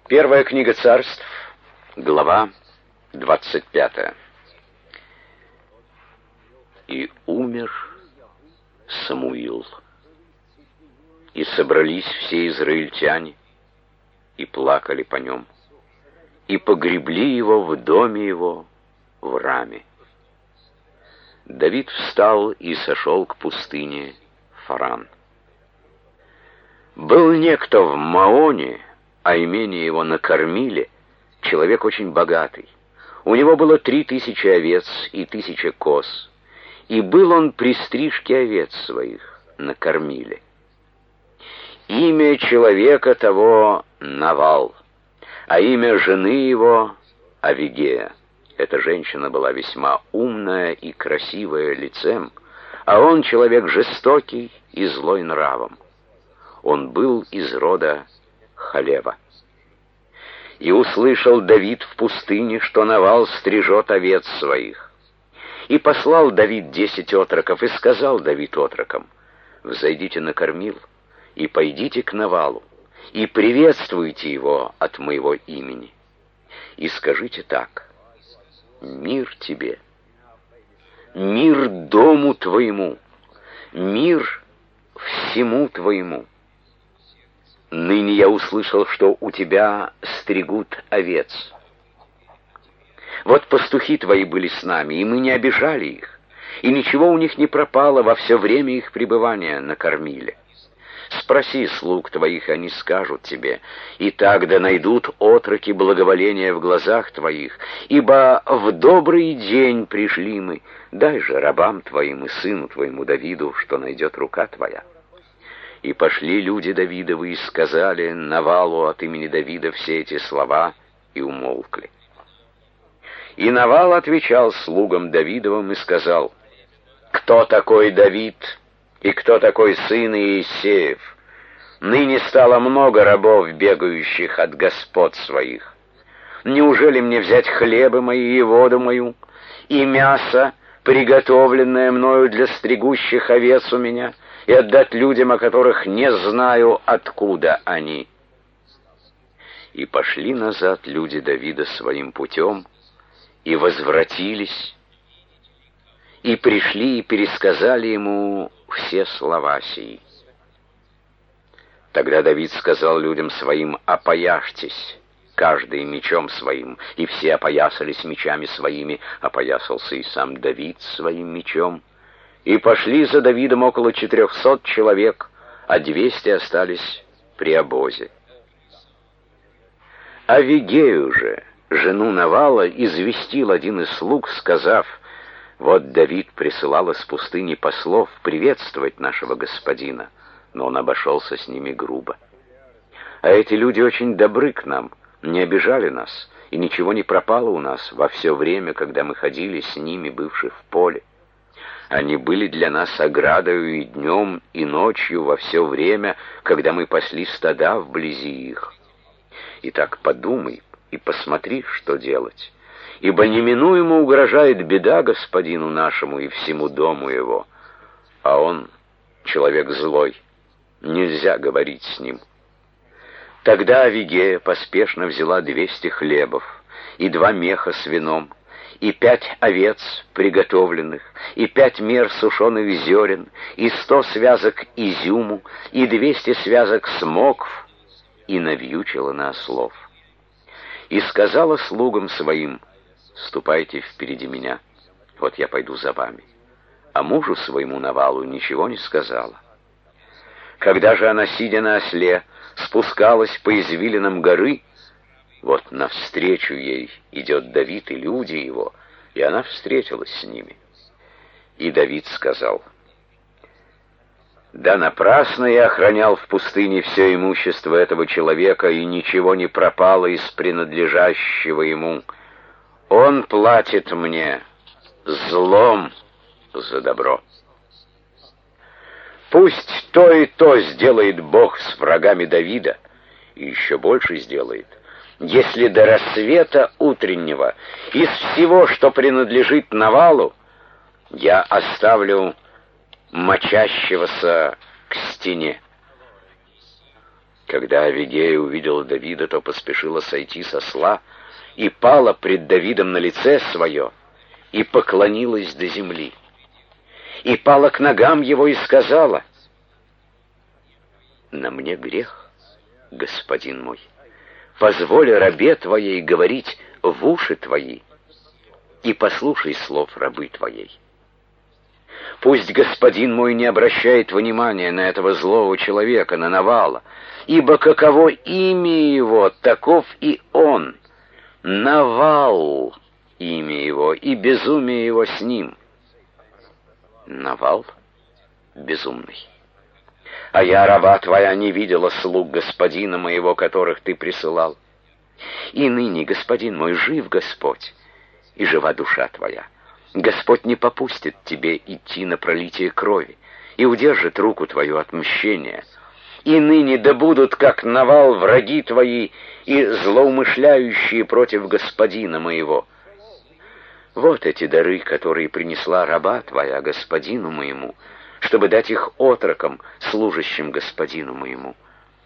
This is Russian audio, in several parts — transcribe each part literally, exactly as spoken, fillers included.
Первая книга Царств, глава двадцать пятая. И умер Самуил, и собрались все израильтяне, и плакали по нем, и погребли его в доме его в Раме. Давид встал и сошел к пустыне Фаран. Был некто в Маоне, а имение его на Кормиле, человек очень богатый. У него было три тысячи овец и тысяча коз, и был он при стрижке овец своих на Кормиле. Имя человека того Навал, а имя жены его Авигея. Эта женщина была весьма умная и красивая лицем, а он человек жестокий и злой нравом. Он был из рода Халева. И услышал Давид в пустыне, что Навал стрижет овец своих. И послал Давид десять отроков, и сказал Давид отрокам: «Взойдите на Кормил, и пойдите к Навалу, и приветствуйте его от моего имени. И скажите так: мир тебе, мир дому твоему, мир всему твоему. Ныне я услышал, что у тебя стригут овец. Вот пастухи твои были с нами, и мы не обижали их, и ничего у них не пропало во все время их пребывания на Кормиле. Спроси слуг твоих, они скажут тебе, и тогда найдут отроки благоволения в глазах твоих, ибо в добрый день пришли мы, дай же рабам твоим и сыну твоему Давиду, что найдет рука твоя». И пошли люди Давидовы и сказали Навалу от имени Давида все эти слова, и умолкли. И Навал отвечал слугам Давидовым и сказал: «Кто такой Давид, и кто такой сын Иессеев? Ныне стало много рабов, бегающих от господ своих. Неужели мне взять хлебы мои и воду мою, и мясо, приготовленное мною для стригущих овец у меня, и отдать людям, о которых не знаю, откуда они?» И пошли назад люди Давида своим путем, и возвратились, и пришли и пересказали ему все слова сии. Тогда Давид сказал людям своим: «Опояжьтесь, каждый мечом своим», и все опоясались мечами своими, опоясался и сам Давид своим мечом. И пошли за Давидом около четырехсот человек, а двести остались при обозе. Авигею же, жену Навала, известил один из слуг, сказав: «Вот Давид присылал из пустыни послов приветствовать нашего господина, но он обошелся с ними грубо. А эти люди очень добры к нам, не обижали нас, и ничего не пропало у нас во все время, когда мы ходили с ними, бывши в поле. Они были для нас оградою и днем, и ночью во все время, когда мы пасли стада вблизи их. Итак, подумай и посмотри, что делать, ибо неминуемо угрожает беда господину нашему и всему дому его, а он человек злой, нельзя говорить с ним». Тогда Авигея поспешно взяла двести хлебов и два меха с вином, и пять овец приготовленных, и пять мер сушеных зерен, и сто связок изюму, и двести связок смокв, и навьючила на ослов. И сказала слугам своим: «Ступайте впереди меня, вот я пойду за вами». А мужу своему Навалу ничего не сказала. Когда же она, сидя на осле, спускалась по извилинам горы, вот навстречу ей идет Давид и люди его, и она встретилась с ними. И Давид сказал: «Да напрасно я охранял в пустыне все имущество этого человека, и ничего не пропало из принадлежащего ему. Он платит мне злом за добро. Пусть то и то сделает Бог с врагами Давида, и еще больше сделает, если до рассвета утреннего из всего, что принадлежит Навалу, я оставлю мочащегося к стене». Когда Авигея увидела Давида, то поспешила сойти с осла и пала пред Давидом на лице свое, и поклонилась до земли. И пала к ногам его и сказала: «На мне грех, господин мой, позволь рабе твоей говорить в уши твои, и послушай слов рабы твоей. Пусть господин мой не обращает внимания на этого злого человека, на Навала, ибо каково имя его, таков и он. Навал имя его, и безумие его с ним». Навал безумный. А я, раба твоя, не видела слуг господина моего, которых ты присылал. И ныне, господин мой, жив Господь, и жива душа твоя. Господь не попустит тебе идти на пролитие крови и удержит руку твою от мщения. И ныне да будут, как Навал, враги твои и злоумышляющие против господина моего. Вот эти дары, которые принесла раба твоя господину моему, чтобы дать их отрокам, служащим господину моему.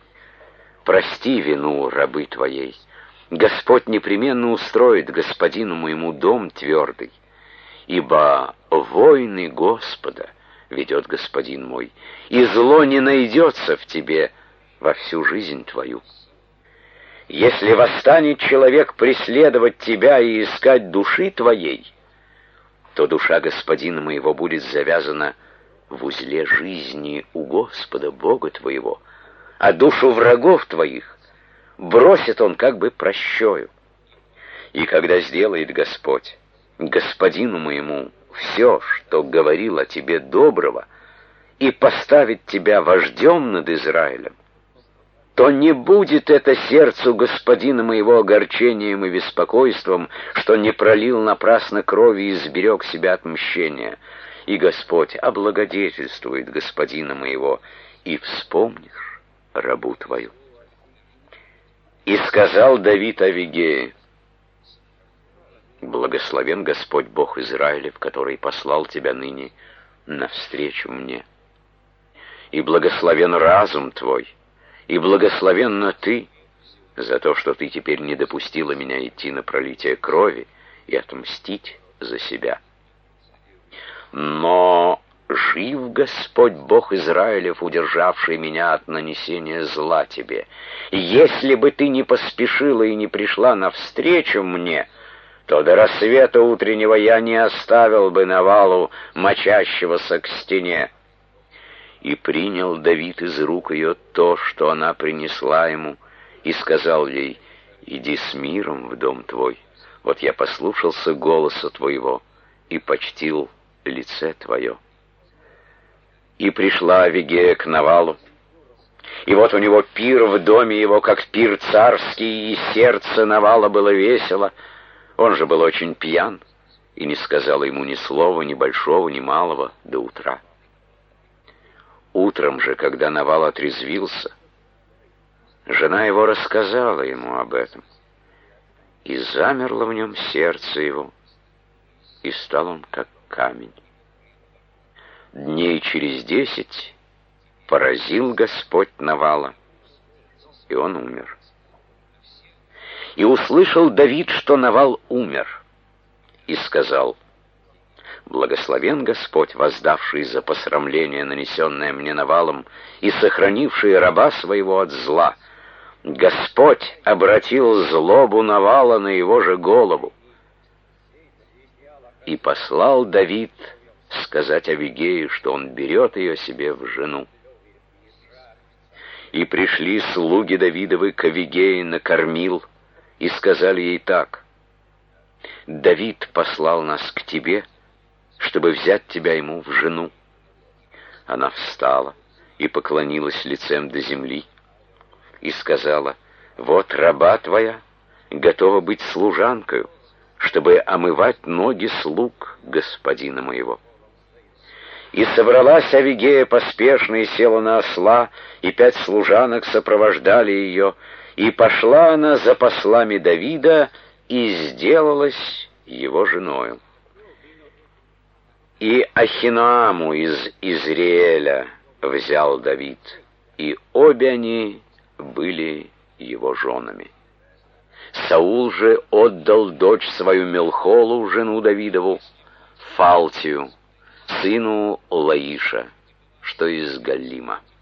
Прости вину рабы твоей. Господь непременно устроит господину моему дом твердый, ибо войны Господа ведет господин мой, и зло не найдется в тебе во всю жизнь твою. Если восстанет человек преследовать тебя и искать души твоей, то душа господина моего будет завязана в узле жизни у Господа Бога твоего, а душу врагов твоих бросит он как бы прощою. И когда сделает Господь господину моему все, что говорил о тебе доброго, и поставит тебя вождем над Израилем, то не будет это сердцу господина моего огорчением и беспокойством, что не пролил напрасно крови и сберег себя от мщения. И Господь облагодетельствует господина моего, и вспомнишь рабу твою». И сказал Давид Авигее: «Благословен Господь Бог Израилев, который послал тебя ныне навстречу мне. И благословен разум твой, и благословенна ты за то, что ты теперь не допустила меня идти на пролитие крови и отмстить за себя. Но жив Господь Бог Израилев, удержавший меня от нанесения зла тебе. Если бы ты не поспешила и не пришла навстречу мне, то до рассвета утреннего я не оставил бы Навалу, мочащегося к стене». И принял Давид из рук ее то, что она принесла ему, и сказал ей: «Иди с миром в дом твой. Вот я послушался голоса твоего и почтил лице твое». И пришла Авигея к Навалу, и вот у него пир в доме его, как пир царский, и сердце Навала было весело. Он же был очень пьян, и не сказал ему ни слова, ни большого, ни малого до утра. Утром же, когда Навал отрезвился, жена его рассказала ему об этом, и замерло в нем сердце его, и стал он как камень. Дней через десять поразил Господь Навала, и он умер. И услышал Давид, что Навал умер, и сказал: «Благословен Господь, воздавший за посрамление, нанесенное мне Навалом, и сохранивший раба своего от зла. Господь обратил злобу Навала на его же голову». И послал Давид сказать Авигее, что он берет ее себе в жену. И пришли слуги Давидовы к Авигее на Кормил, и сказали ей так: «Давид послал нас к тебе, чтобы взять тебя ему в жену». Она встала и поклонилась лицем до земли, и сказала: «Вот раба твоя готова быть служанкою, чтобы омывать ноги слуг господина моего». И собралась Авигея поспешно и села на осла, и пять служанок сопровождали ее, и пошла она за послами Давида, и сделалась его женою. И Ахиноаму из Израиля взял Давид, и обе они были его женами. Саул же отдал дочь свою Мелхолу, жену Давидову, Фалтию, сыну Лаиша, что из Галлима.